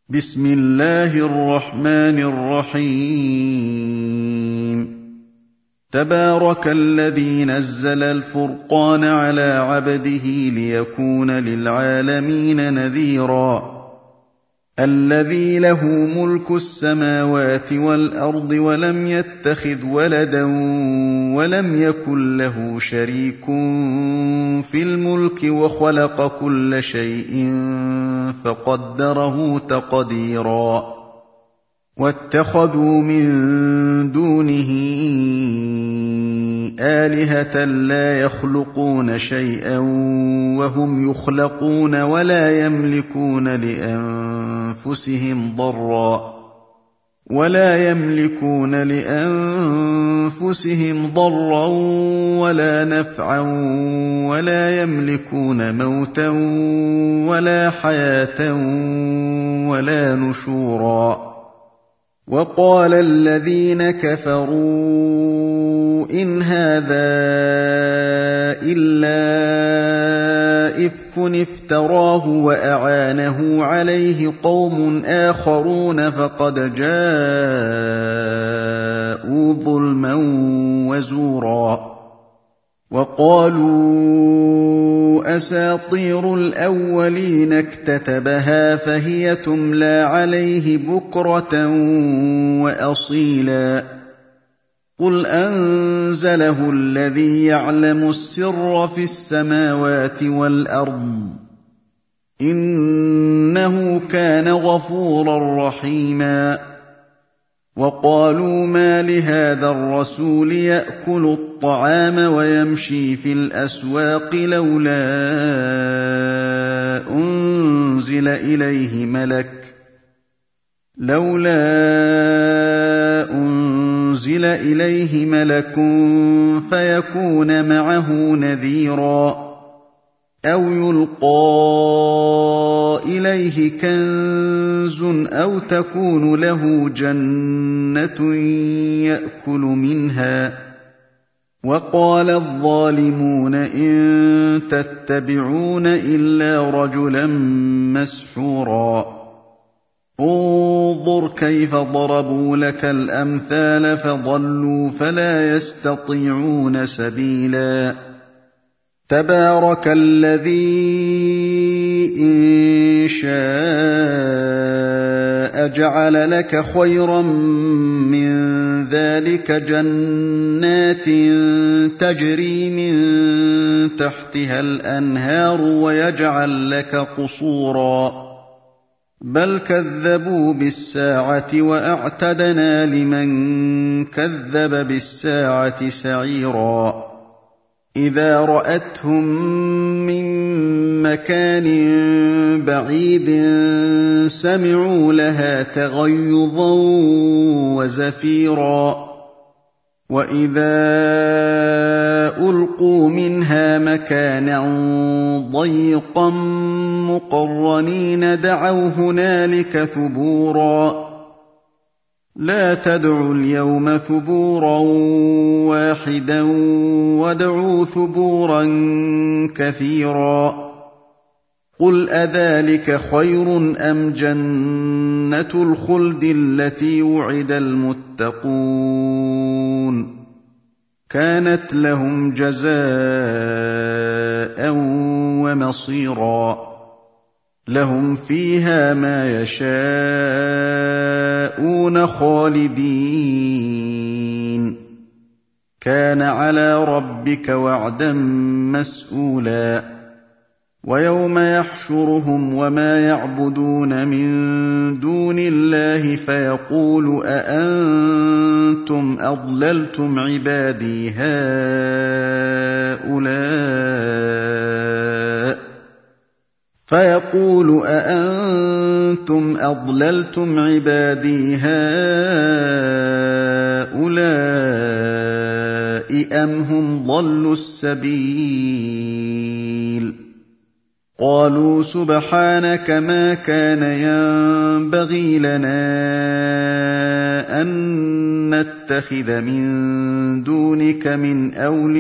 بسم الله الرحمن الرحيم تبارك الذي نزل الفرقان على عبده ليكون للعالمين نذيرا الذي له ملك السماوات والأرض ولم يتخذ ولدا ولم يكن له شريك في الملك وخلق كل شيء فقدره تقديرا واتخذوا من دونه آلهة لا يخلقون شيئا وهم يخلقون ولا يملكون لأنفسهم ضرا ولا نفعا ولا يملكون موتا ولا حياة ولا نشورا وقال الذين كفروا إن هذا إلا إفك افتراه وأعانه عليه قوم آخرون فقد جاءوا ظلما وزورا وقالوا أساطير الأولين اكتتبها فهي تملى عليه بكرة وأصيلا قل أنزله الذي يعلم السر في السماوات والأرض إنه كان غفورا رحيما وقالوا ما لهذا الرسول يأكل الطعام ويمشي في الأسواق لولا أنزل إليه ملك فيكون معه نذيرا أو يلقى إليه كنز أو تكون له جنة يأكل منها وقال الظالمون إن تتبعون إلا رجلا مسحورا انظر كيف ضربوا لك الأمثال فضلوا فلا يستطيعون سبيلا تبارك الذي إن شاء جعل لك خيرا من ذلك جنات تجري من تحتها الأنهار ويجعل لك قصورا بل كذبوا بالساعة وأعتدنا لمن كذب بالساعة سعيرا إذا رأتهم من مكان بعيد سمعوا لها تغيظا وزفيرا وإذا ألقوا منها مكانا ضيقا مقرنين دعوا هنالك ثبورا لا تدعوا اليوم ثبورا واحدا وادعوا ثبورا كثيرا قل أذلك خير أم جنة الخلد التي وعد المتقون كانت لهم جزاء ومصيرا لهم فيها ما يشاءون خالدين كان على ربك وعدا مسئولا ويوم يحشرهم وما يعبدون من دون الله فيقول أأنتم أضللتم عبادي هؤلاء أم هم ضلوا السبيل قالوا سبحانك ما كان ينبغي لنا أن نتخذ من دونك من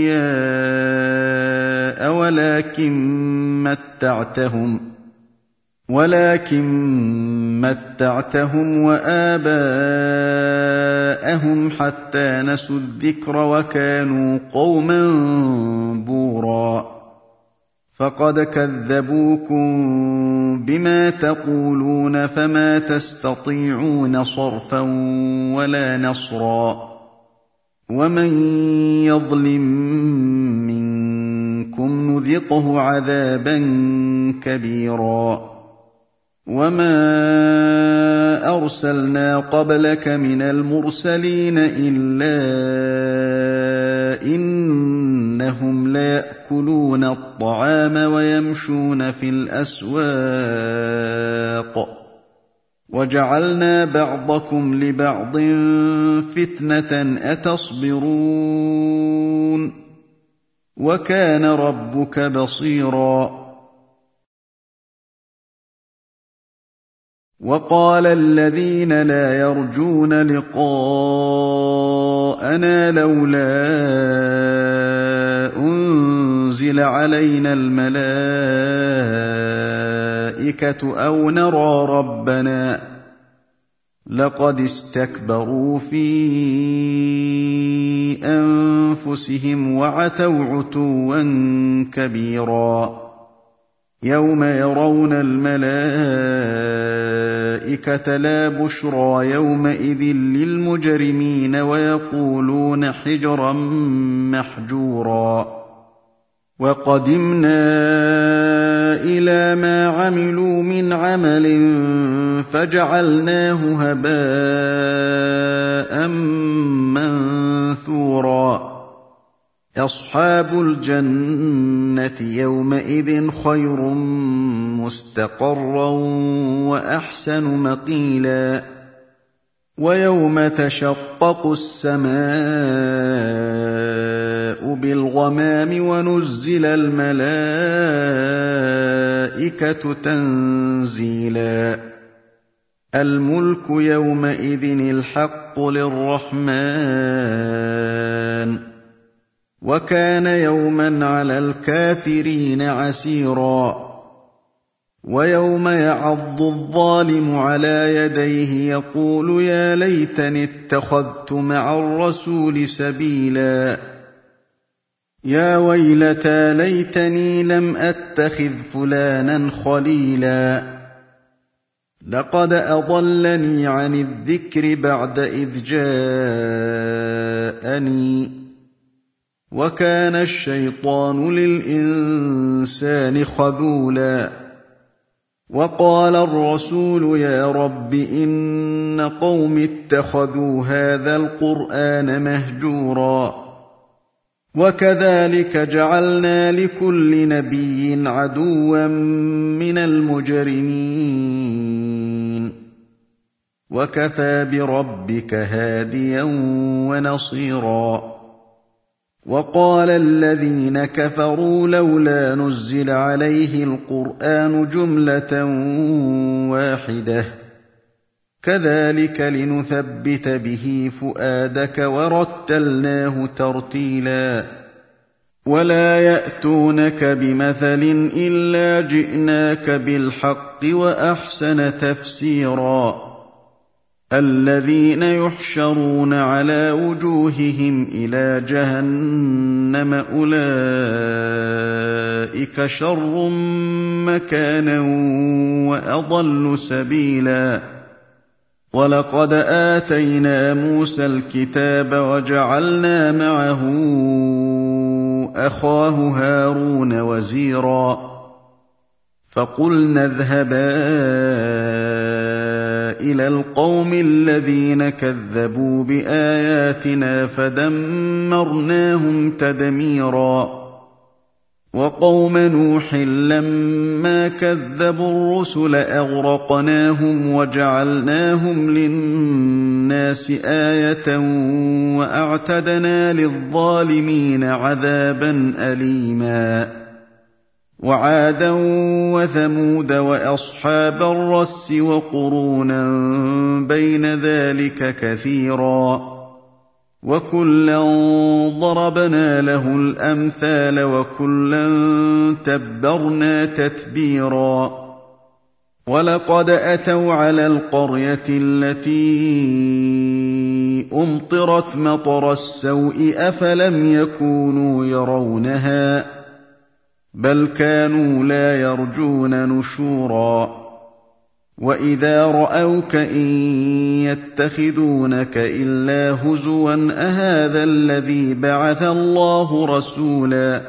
أولياء ولكن متعتهم وآباءهم حتى نسوا الذكر وكانوا قوما بورا فقد كذبوكم بما تقولون فما تستطيعون صرفا ولا نصرا ومن يظلم منكم نذقه عذابا كبيرا وما أرسلنا قبلك من المرسلين إلا إنهم ليأكلون الطعام ويمشون في الأسواق وجعلنا بعضكم لبعض فتنة أتصبرون وكان ربك بصيرا وقال الذين لا يرجون لقاءنا لولا أنزل علينا الملائكة أو نرى ربنا لقد استكبروا في أنفسهم وعتوا عتوا كبيرا يوم يرون الملائكة لا بشرى يومئذ للمجرمين ويقولون حجرا محجورا وقدمنا إلى ما عملوا من عمل فجعلناه هباء منثورا أصحاب الجنة يومئذ خير مستقرا وأحسن مقيلا ويوم تشقق السماء بالغمام ونزل الملائكة تنزيلا الملك يومئذ الحق للرحمن وكان يوما على الكافرين عسيرا ويوم يعض الظالم على يديه يقول يا ليتني اتخذت مع الرسول سبيلا يا ويلتى ليتني لم أتخذ فلانا خليلا لقد أضلني عن الذكر بعد إذ جاءني وكان الشيطان للإنسان خذولا وقال الرسول يا رب إن قوم اتخذوا هذا القرآن مهجورا وكذلك جعلنا لكل نبي عدوا من المجرمين وكفى بربك هاديا ونصيرا وقال الذين كفروا لولا نزل عليه القرآن جملة واحدة كذلك لنثبت به فؤادك ورتلناه ترتيلا ولا يأتونك بمثل إلا جئناك بالحق وأحسن تفسيرا الذين يحشرون على وجوههم إلى جهنم أولئك شر مكانا وأضل سبيلا ولقد آتينا موسى الكتاب وجعلنا معه أخاه هارون وزيرا فقلنا اذهبا إلى القوم الذين كذبوا بآياتنا فدمرناهم تدميرا وقوم نوح لما كذبوا الرسل أغرقناهم وجعلناهم للناس آية وأعتدنا للظالمين عذابا أليما وعادا وثمود وأصحاب الرس وقرونا بين ذلك كثيرا وكلا ضربنا له الأمثال وكلا تبرنا تتبيرا وَلَقَدْ أَتَوْا عَلَى الْقَرْيَةِ الَّتِي أُمْطِرَتْ مَطَرَ السَّوْءِ أَفَلَمْ يَكُونُوا يَرَوْنَهَا بَلْ كَانُوا لَا يَرْجُونَ نُشُورًا وَإِذَا رَأَوْكَ إِن يَتَّخِذُونَكَ إِلَّا هُزُوًا أَهَٰذَا الَّذِي بَعَثَ اللَّهُ رَسُولًا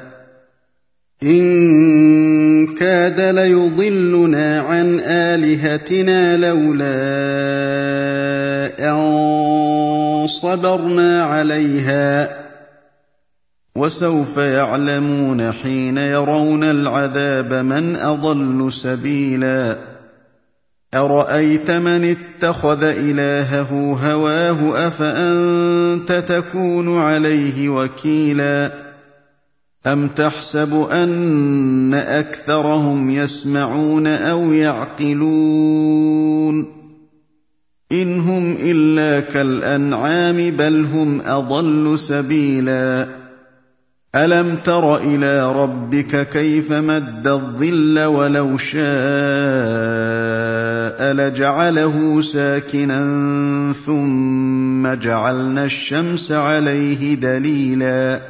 إِن كَادَ لَيُضِلُّنَا عَنْ آلِهَتِنَا لَوْلَا أَن صَبَرْنَا عَلَيْهَا ۚ وَسَوْفَ يَعْلَمُونَ حِينَ يَرَوْنَ الْعَذَابَ مَنْ أَضَلُّ سَبِيلًا أَرَأَيْتَ مَنِ اتَّخَذَ إِلَٰهَهُ هَوَاهُ أَفَأَنتَ تَكُونُ عَلَيْهِ وَكِيلًا أَمْ تَحْسَبُ أَنَّ أَكْثَرَهُمْ يَسْمَعُونَ أَوْ يَعْقِلُونَ إِنْ هُمْ إِلَّا كَالْأَنْعَامِ بَلْ هُمْ أَضَلُّ سَبِيلًا أَلَمْ تَرَ إِلَىٰ رَبِّكَ كَيْفَ مَدَّ الظِّلَّ وَلَوْ شَاءَ لَجَعَلَهُ سَاكِنًا ثُمَّ جَعَلْنَا الشَّمْسَ عَلَيْهِ دَلِيلًا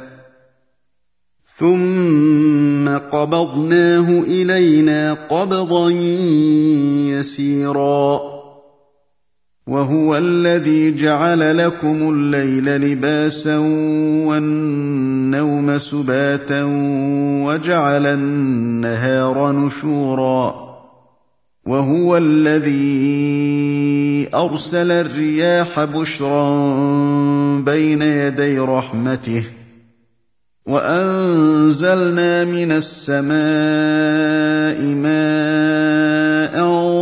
ثُمَّ قَبَضْنَاهُ إِلَيْنَا قَبْضًا يَسِيرًا وَهُوَ الَّذِي جَعَلَ لَكُمُ اللَّيْلَ لِبَاسًا وَالنَّوْمَ سُبَاتًا وَجَعَلَ النَّهَارَ نُشُورًا وَهُوَ الَّذِي أَرْسَلَ الرِّيَاحَ بُشْرًا بَيْنَ يَدَيْ رَحْمَتِهِ وَأَنزَلْنَا مِنَ السَّمَاءِ مَاءً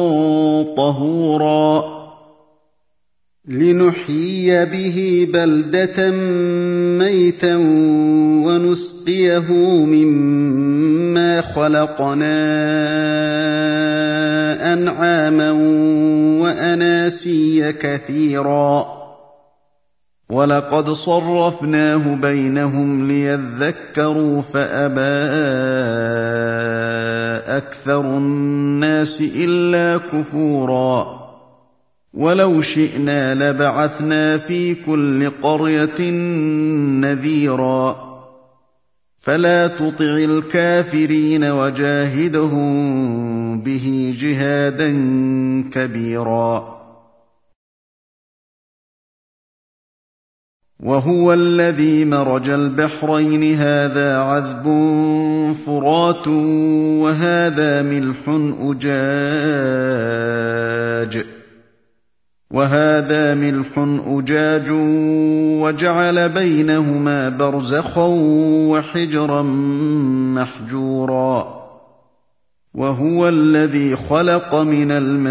طَهُورًا لِّنُحْيِيَ بِهِ بَلْدَةً مَّيْتًا وَنُسْقِيَهُ مِمَّا خَلَقْنَا أَنْعَامًا وَأَنَاسِيَّ كَثِيرًا وَلَقَدْ صَرَّفْنَاهُ بَيْنَهُمْ لِيَذَّكَّرُوا فَأَبَىٰ أَكْثَرُ النَّاسِ إِلَّا كُفُورًا وَلَوْ شِئْنَا لَبَعَثْنَا فِي كُلِّ قَرْيَةٍ نَّذِيرًا فَلَا تُطِعِ الْكَافِرِينَ وَجَاهِدْهُم بِهِ جِهَادًا كَبِيرًا وَهُوَ الَّذِي مَرَجَ الْبَحْرَيْنِ هَٰذَا عَذْبٌ فُرَاتٌ وَهَٰذَا مِلْحٌ أُجَاجٌ وَجَعَلَ بَيْنَهُمَا بَرْزَخًا وَحِجْرًا مَّحْجُورًا وَهُوَ الَّذِي خَلَقَ مِنَ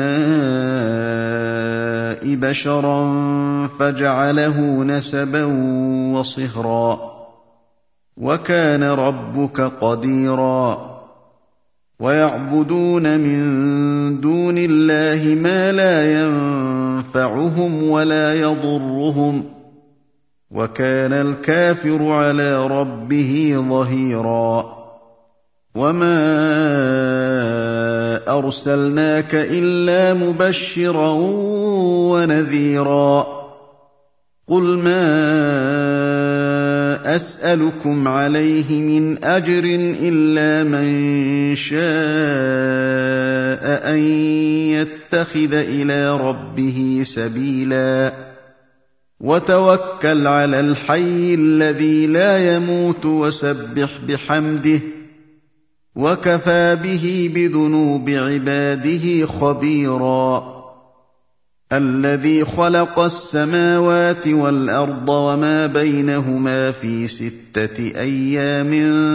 الْمَاءِ بَشَرًا فَجَعَلَهُ نَسَبًا وَصِهْرًا وَكَانَ رَبُّكَ قَدِيرًا وَيَعْبُدُونَ مِن دُونِ اللَّهِ مَا لَا يَنفَعُهُمْ وَلَا يَضُرُّهُمْ وَكَانَ الْكَافِرُ عَلَىٰ رَبِّهِ ظَهِيرًا وَمَا أَرْسَلْنَاكَ إِلَّا مُبَشِّرًا وَنَذِيرًا قُلْ مَا أَسْأَلُكُمْ عَلَيْهِ مِنْ أَجْرٍ إِلَّا مَن شَاءَ أَن يَتَّخِذَ إِلَىٰ رَبِّهِ سَبِيلًا وَتَوَكَّلْ عَلَى الْحَيِّ الَّذِي لَا يَمُوتُ وَسَبِّحْ بِحَمْدِهِ وَكَفَىٰ بِهِ بِذُنُوبِ عِبَادِهِ خَبِيرًا الَّذِي خَلَقَ السَّمَاوَاتِ وَالْأَرْضَ وَمَا بَيْنَهُمَا فِي 6 أَيَّامٍ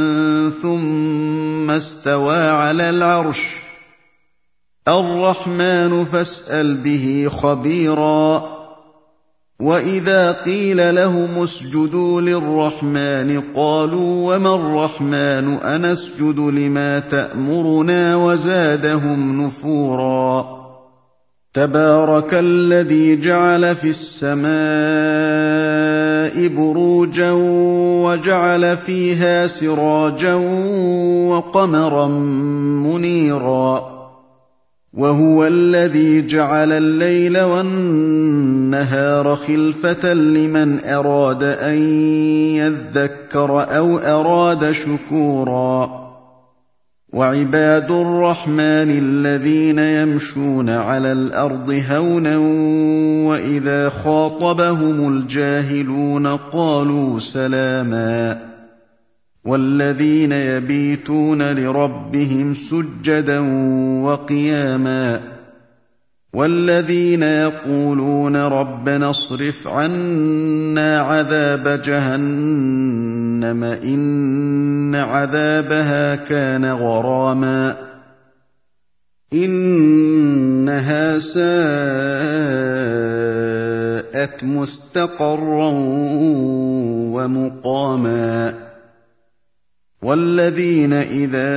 ثُمَّ اسْتَوَىٰ عَلَى الْعَرْشِ الرَّحْمَٰنُ فَاسْأَلْ بِهِ خَبِيرًا وَإِذَا قِيلَ لَهُمُ اسْجُدُوا لِلرَّحْمَٰنِ قَالُوا وَمَا الرَّحْمَٰنُ أَنَسْجُدُ لِمَا تَأْمُرُنَا وَزَادَهُمْ نُفُورًا تَبَارَكَ الَّذِي جَعَلَ فِي السَّمَاءِ بُرُوجًا وَجَعَلَ فِيهَا سِرَاجًا وَقَمَرًا مُّنِيرًا وهو الذي جعل الليل والنهار خلفة لمن أراد أن يذكر أو أراد شكورا وعباد الرحمن الذين يمشون على الأرض هونا وإذا خاطبهم الجاهلون قالوا سلاما والذين يبيتون لربهم سجدا وقياما والذين يقولون ربنا اصرف عنا عذاب جهنم إن عذابها كان غراما إنها ساءت مستقرا ومقاما والذين إذا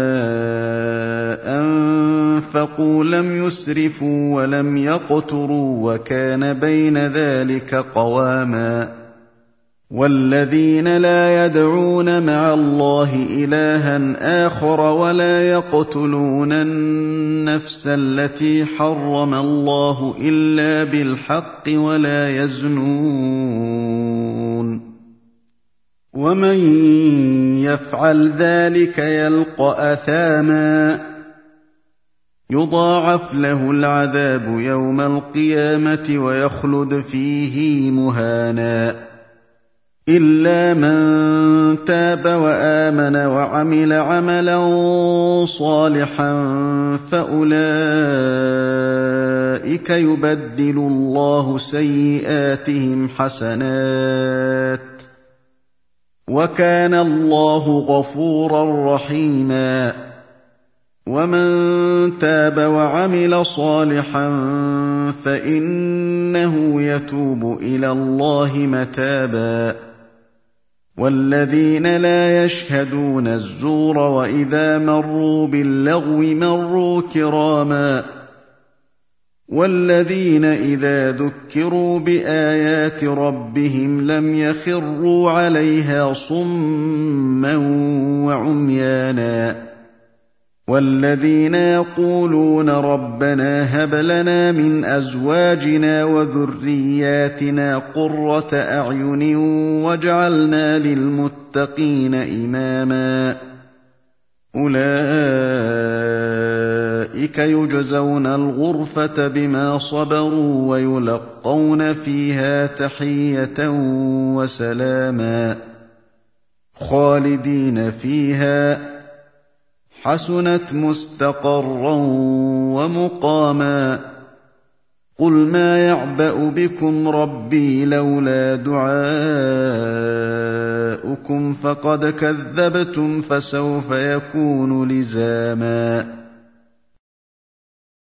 أنفقوا لم يسرفوا ولم يقتروا وكان بين ذلك قواما والذين لا يدعون مع الله إلها آخر ولا يقتلون النفس التي حرم الله إلا بالحق ولا يزنون ومن يفعل ذلك يلقى أثاما يضاعف له العذاب يوم القيامة ويخلد فيه مهانا إلا من تاب وآمن وعمل عملا صالحا فأولئك يبدل الله سيئاتهم حسنات وكان الله غفورا رحيما ومن تاب وعمل صالحا فإنه يتوب إلى الله متابا والذين لا يشهدون الزور وإذا مروا باللغو مروا كراما والذين إذا ذكروا بآيات ربهم لم يخروا عليها صما وعميانا والذين يقولون ربنا هب لنا من أزواجنا وذرياتنا قرة أعين واجعلنا للمتقين إماما أولئك يجزون الغرفة بما صبروا ويلقون فيها تحية وسلاما خالدين فيها حسنت مستقرا ومقاما قل ما يعبأ بكم ربي لولا دعاؤكم فقد كذبتم فسوف يكون لزاما